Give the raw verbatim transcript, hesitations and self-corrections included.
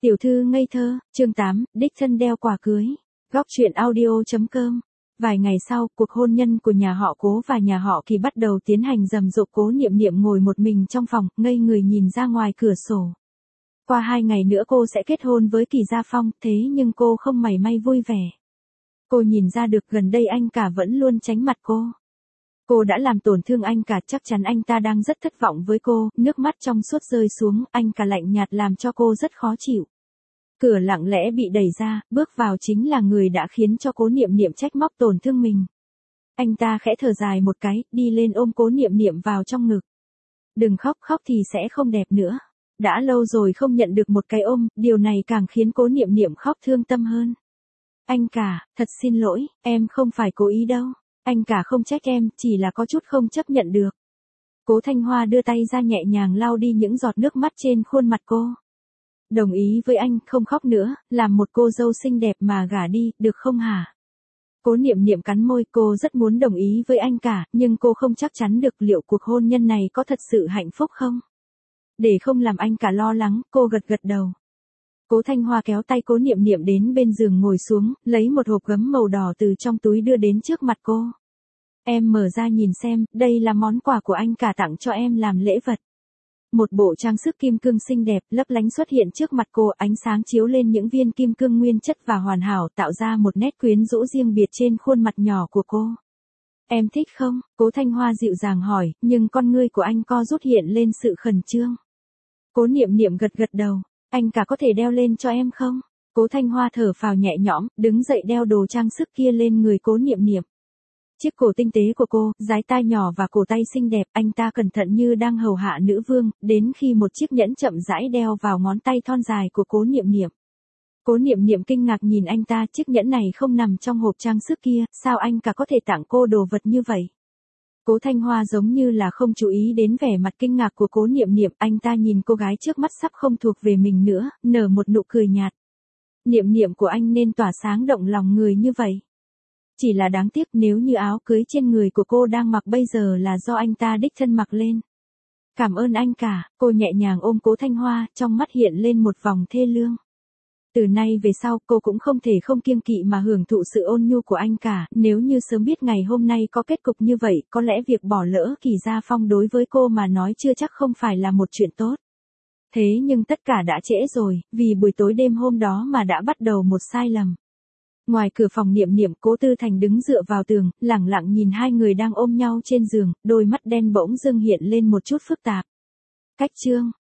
Tiểu thư ngây thơ, chương tám, đích thân đeo quà cưới. Góc truyện audio chấm com. Vài ngày sau, cuộc hôn nhân của nhà họ Cố và nhà họ Kỳ bắt đầu tiến hành rầm rộ. Cố Niệm Niệm ngồi một mình trong phòng, ngây người nhìn ra ngoài cửa sổ. Qua hai ngày nữa cô sẽ kết hôn với Kỳ Gia Phong, thế nhưng cô không mảy may vui vẻ. Cô nhìn ra được gần đây anh cả vẫn luôn tránh mặt cô. Cô đã làm tổn thương anh cả, chắc chắn anh ta đang rất thất vọng với cô, nước mắt trong suốt rơi xuống, anh cả lạnh nhạt làm cho cô rất khó chịu. Cửa lặng lẽ bị đẩy ra, bước vào chính là người đã khiến cho Cố Niệm Niệm trách móc tổn thương mình. Anh ta khẽ thở dài một cái, đi lên ôm Cố Niệm Niệm vào trong ngực. Đừng khóc, khóc thì sẽ không đẹp nữa. Đã lâu rồi không nhận được một cái ôm, điều này càng khiến Cố Niệm Niệm khóc thương tâm hơn. Anh cả, thật xin lỗi, em không phải cố ý đâu. Anh cả không trách em, chỉ là có chút không chấp nhận được. Cố Thanh Hoa đưa tay ra nhẹ nhàng lau đi những giọt nước mắt trên khuôn mặt cô. Đồng ý với anh, không khóc nữa, làm một cô dâu xinh đẹp mà gả đi, được không hả? Cố Niệm Niệm cắn môi, cô rất muốn đồng ý với anh cả, nhưng cô không chắc chắn được liệu cuộc hôn nhân này có thật sự hạnh phúc không? Để không làm anh cả lo lắng, cô gật gật đầu. Cố Thanh Hoa kéo tay Cố Niệm Niệm đến bên giường ngồi xuống, lấy một hộp gấm màu đỏ từ trong túi đưa đến trước mặt cô. Em mở ra nhìn xem, đây là món quà của anh cả tặng cho em làm lễ vật. Một bộ trang sức kim cương xinh đẹp, lấp lánh xuất hiện trước mặt cô, ánh sáng chiếu lên những viên kim cương nguyên chất và hoàn hảo, tạo ra một nét quyến rũ riêng biệt trên khuôn mặt nhỏ của cô. Em thích không? Cố Thanh Hoa dịu dàng hỏi, nhưng con ngươi của anh co rút hiện lên sự khẩn trương. Cố Niệm Niệm gật gật đầu. Anh cả có thể đeo lên cho em không? Cố Thanh Hoa thở phào nhẹ nhõm, đứng dậy đeo đồ trang sức kia lên người Cố Niệm Niệm. Chiếc cổ tinh tế của cô, dái tai nhỏ và cổ tay xinh đẹp, anh ta cẩn thận như đang hầu hạ nữ vương, đến khi một chiếc nhẫn chậm rãi đeo vào ngón tay thon dài của Cố Niệm Niệm. Cố Niệm Niệm kinh ngạc nhìn anh ta, chiếc nhẫn này không nằm trong hộp trang sức kia, sao anh cả có thể tặng cô đồ vật như vậy? Cố Thanh Hoa giống như là không chú ý đến vẻ mặt kinh ngạc của Cố Niệm Niệm, anh ta nhìn cô gái trước mắt sắp không thuộc về mình nữa, nở một nụ cười nhạt. Niệm niệm của anh nên tỏa sáng động lòng người như vậy. Chỉ là đáng tiếc nếu như áo cưới trên người của cô đang mặc bây giờ là do anh ta đích thân mặc lên. Cảm ơn anh cả, cô nhẹ nhàng ôm Cố Thanh Hoa, trong mắt hiện lên một vòng thê lương. Từ nay về sau, cô cũng không thể không kiêng kỵ mà hưởng thụ sự ôn nhu của anh cả, nếu như sớm biết ngày hôm nay có kết cục như vậy, có lẽ việc bỏ lỡ Kỳ Gia Phong đối với cô mà nói chưa chắc không phải là một chuyện tốt. Thế nhưng tất cả đã trễ rồi, vì buổi tối đêm hôm đó mà đã bắt đầu một sai lầm. Ngoài cửa phòng Niệm Niệm, Cố Tư Thành đứng dựa vào tường, lẳng lặng nhìn hai người đang ôm nhau trên giường, đôi mắt đen bỗng dưng hiện lên một chút phức tạp. Cách chương